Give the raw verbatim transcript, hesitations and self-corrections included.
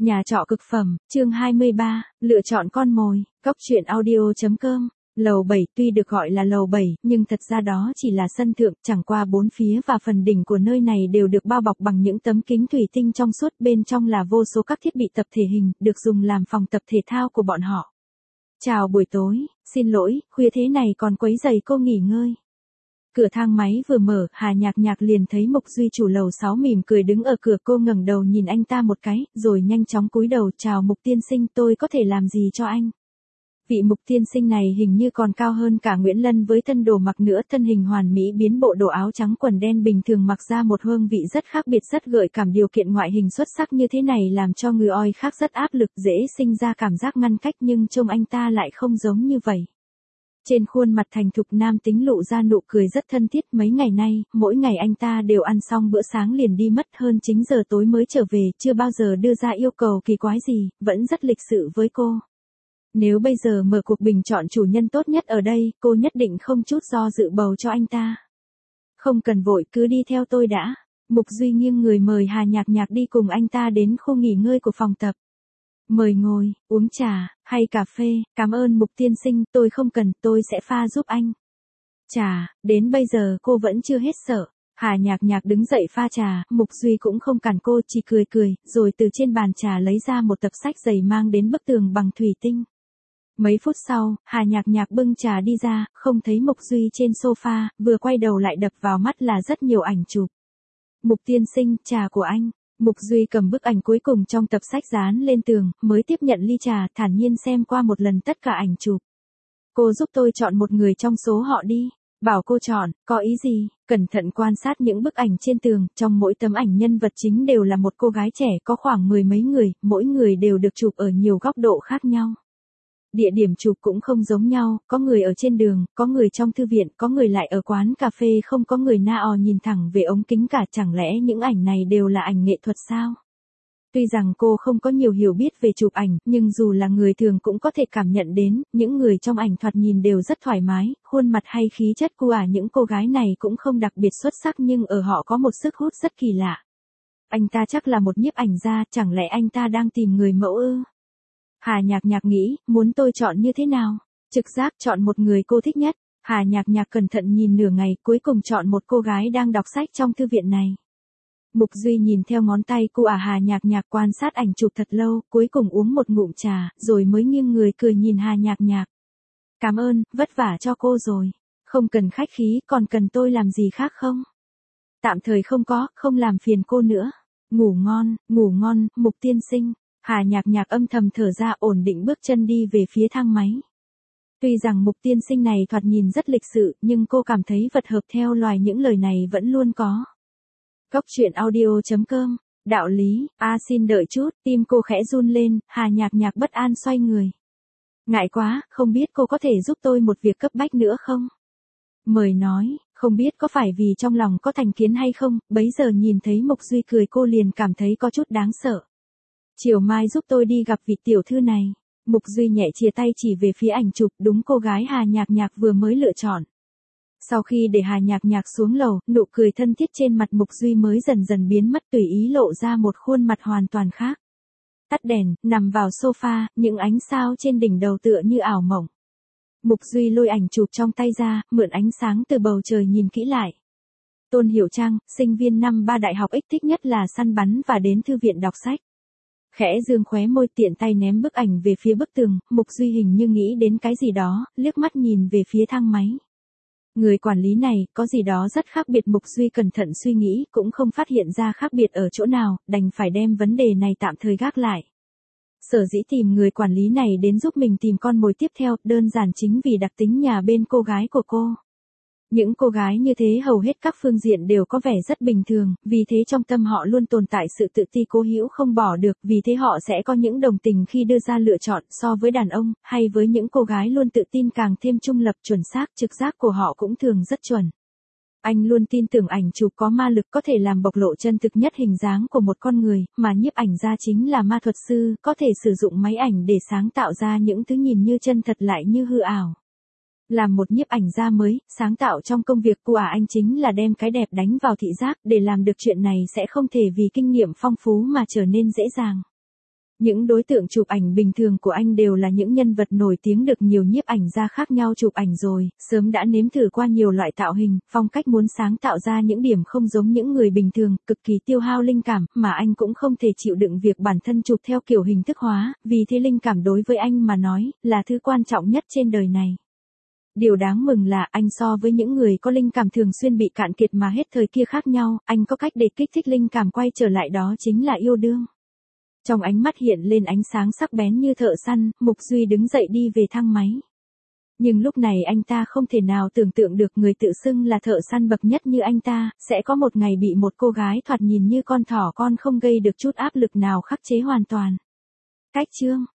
Nhà trọ cực phẩm, chương hai mươi ba, lựa chọn con mồi, cóc truyện audio.com. Lầu bảy tuy được gọi là lầu bảy, nhưng thật ra đó chỉ là sân thượng, chẳng qua bốn phía và phần đỉnh của nơi này đều được bao bọc bằng những tấm kính thủy tinh trong suốt, bên trong là vô số các thiết bị tập thể hình, được dùng làm phòng tập thể thao của bọn họ. Chào buổi tối, xin lỗi, khuya thế này còn quấy rầy cô nghỉ ngơi. Cửa thang máy vừa mở, Hà Nhạc Nhạc liền thấy Mục Duy chủ lầu sáu mỉm cười đứng ở cửa, cô ngẩng đầu nhìn anh ta một cái, rồi nhanh chóng cúi đầu, chào Mục tiên sinh, tôi có thể làm gì cho anh? Vị Mục tiên sinh này hình như còn cao hơn cả Nguyễn Lân với thân đồ mặc nữa, thân hình hoàn mỹ biến bộ đồ áo trắng quần đen bình thường mặc ra một hương vị rất khác biệt, rất gợi cảm. Điều kiện ngoại hình xuất sắc như thế này làm cho người oi khác rất áp lực, dễ sinh ra cảm giác ngăn cách, nhưng trông anh ta lại không giống như vậy. Trên khuôn mặt thành thục nam tính lộ ra nụ cười rất thân thiết. Mấy ngày nay, mỗi ngày anh ta đều ăn xong bữa sáng liền đi mất, hơn chín giờ tối mới trở về, chưa bao giờ đưa ra yêu cầu kỳ quái gì, vẫn rất lịch sự với cô. Nếu bây giờ mở cuộc bình chọn chủ nhân tốt nhất ở đây, cô nhất định không chút do dự bầu cho anh ta. Không cần vội, cứ đi theo tôi đã. Mục Duy nghiêng người mời Hà Nhạc Nhạc đi cùng anh ta đến khu nghỉ ngơi của phòng tập. Mời ngồi, uống trà, hay cà phê, cảm ơn Mục tiên sinh, tôi không cần, tôi sẽ pha giúp anh. Trà, đến bây giờ cô vẫn chưa hết sợ. Hà Nhạc Nhạc đứng dậy pha trà, Mục Duy cũng không cản cô, chỉ cười cười, rồi từ trên bàn trà lấy ra một tập sách dày mang đến bức tường bằng thủy tinh. Mấy phút sau, Hà Nhạc Nhạc bưng trà đi ra, không thấy Mục Duy trên sofa, vừa quay đầu lại đập vào mắt là rất nhiều ảnh chụp. Mục tiên sinh, trà của anh. Mục Duy cầm bức ảnh cuối cùng trong tập sách dán lên tường, mới tiếp nhận ly trà, thản nhiên xem qua một lần tất cả ảnh chụp. Cô giúp tôi chọn một người trong số họ đi. Bảo cô chọn, có ý gì? Cẩn thận quan sát những bức ảnh trên tường, trong mỗi tấm ảnh nhân vật chính đều là một cô gái trẻ, có khoảng mười mấy người, mỗi người đều được chụp ở nhiều góc độ khác nhau. Địa điểm chụp cũng không giống nhau, có người ở trên đường, có người trong thư viện, có người lại ở quán cà phê, không có người na ò nhìn thẳng về ống kính cả. Chẳng lẽ những ảnh này đều là ảnh nghệ thuật sao? Tuy rằng cô không có nhiều hiểu biết về chụp ảnh, nhưng dù là người thường cũng có thể cảm nhận đến, những người trong ảnh thoạt nhìn đều rất thoải mái, khuôn mặt hay khí chất của à, những cô gái này cũng không đặc biệt xuất sắc, nhưng ở họ có một sức hút rất kỳ lạ. Anh ta chắc là một nhiếp ảnh gia, chẳng lẽ anh ta đang tìm người mẫu ư? Hà Nhạc Nhạc nghĩ, muốn tôi chọn như thế nào? Trực giác chọn một người cô thích nhất. Hà Nhạc Nhạc cẩn thận nhìn nửa ngày, cuối cùng chọn một cô gái đang đọc sách trong thư viện này. Mục Duy nhìn theo ngón tay cô à, Hà Nhạc Nhạc quan sát ảnh chụp thật lâu, cuối cùng uống một ngụm trà, rồi mới nghiêng người cười nhìn Hà Nhạc Nhạc. Cảm ơn, vất vả cho cô rồi. Không cần khách khí, còn cần tôi làm gì khác không? Tạm thời không có, không làm phiền cô nữa. Ngủ ngon, ngủ ngon, Mục tiên sinh. Hà Nhạc Nhạc âm thầm thở ra, ổn định bước chân đi về phía thang máy. Tuy rằng Mục tiên sinh này thoạt nhìn rất lịch sự, nhưng cô cảm thấy vật hợp theo loài những lời này vẫn luôn có. Cóc truyện audio.com, đạo lý, a xin đợi chút, tim cô khẽ run lên, Hà Nhạc Nhạc bất an xoay người. Ngại quá, không biết cô có thể giúp tôi một việc cấp bách nữa không? Mời nói, không biết có phải vì trong lòng có thành kiến hay không, bấy giờ nhìn thấy Mục Duy cười cô liền cảm thấy có chút đáng sợ. Chiều mai giúp tôi đi gặp vị tiểu thư này. Mục Duy nhẹ chìa tay chỉ về phía ảnh chụp, đúng cô gái Hà Nhạc Nhạc vừa mới lựa chọn. Sau khi để Hà Nhạc Nhạc xuống lầu, nụ cười thân thiết trên mặt Mục Duy mới dần dần biến mất, tùy ý lộ ra một khuôn mặt hoàn toàn khác. Tắt đèn, nằm vào sofa, những ánh sao trên đỉnh đầu tựa như ảo mộng. Mục Duy lôi ảnh chụp trong tay ra, mượn ánh sáng từ bầu trời nhìn kỹ lại. Tôn Hiểu Trang, sinh viên năm ba đại học ích thích nhất là săn bắn và đến thư viện đọc sách. Khẽ dương khóe môi, tiện tay ném bức ảnh về phía bức tường, Mục Duy hình như nghĩ đến cái gì đó, liếc mắt nhìn về phía thang máy. Người quản lý này, có gì đó rất khác biệt. Mục Duy cẩn thận suy nghĩ, cũng không phát hiện ra khác biệt ở chỗ nào, đành phải đem vấn đề này tạm thời gác lại. Sở dĩ tìm người quản lý này đến giúp mình tìm con mồi tiếp theo, đơn giản chính vì đặc tính nhà bên cô gái của cô. Những cô gái như thế hầu hết các phương diện đều có vẻ rất bình thường, vì thế trong tâm họ luôn tồn tại sự tự ti cố hữu không bỏ được, vì thế họ sẽ có những đồng tình khi đưa ra lựa chọn. So với đàn ông, hay với những cô gái luôn tự tin càng thêm trung lập, chuẩn xác, trực giác của họ cũng thường rất chuẩn. Anh luôn tin tưởng ảnh chụp có ma lực, có thể làm bộc lộ chân thực nhất hình dáng của một con người, mà nhiếp ảnh gia chính là ma thuật sư, có thể sử dụng máy ảnh để sáng tạo ra những thứ nhìn như chân thật lại như hư ảo. Làm một nhiếp ảnh gia mới, sáng tạo trong công việc của anh chính là đem cái đẹp đánh vào thị giác, để làm được chuyện này sẽ không thể vì kinh nghiệm phong phú mà trở nên dễ dàng. Những đối tượng chụp ảnh bình thường của anh đều là những nhân vật nổi tiếng được nhiều nhiếp ảnh gia khác nhau chụp ảnh rồi, sớm đã nếm thử qua nhiều loại tạo hình, phong cách muốn sáng tạo ra những điểm không giống những người bình thường, cực kỳ tiêu hao linh cảm, mà anh cũng không thể chịu đựng việc bản thân chụp theo kiểu hình thức hóa, vì thế linh cảm đối với anh mà nói, là thứ quan trọng nhất trên đời này. Điều đáng mừng là anh so với những người có linh cảm thường xuyên bị cạn kiệt mà hết thời kia khác nhau, anh có cách để kích thích linh cảm quay trở lại, đó chính là yêu đương. Trong ánh mắt hiện lên ánh sáng sắc bén như thợ săn, Mục Duy đứng dậy đi về thang máy. Nhưng lúc này anh ta không thể nào tưởng tượng được người tự xưng là thợ săn bậc nhất như anh ta, sẽ có một ngày bị một cô gái thoạt nhìn như con thỏ con không gây được chút áp lực nào khắc chế hoàn toàn. Cách chương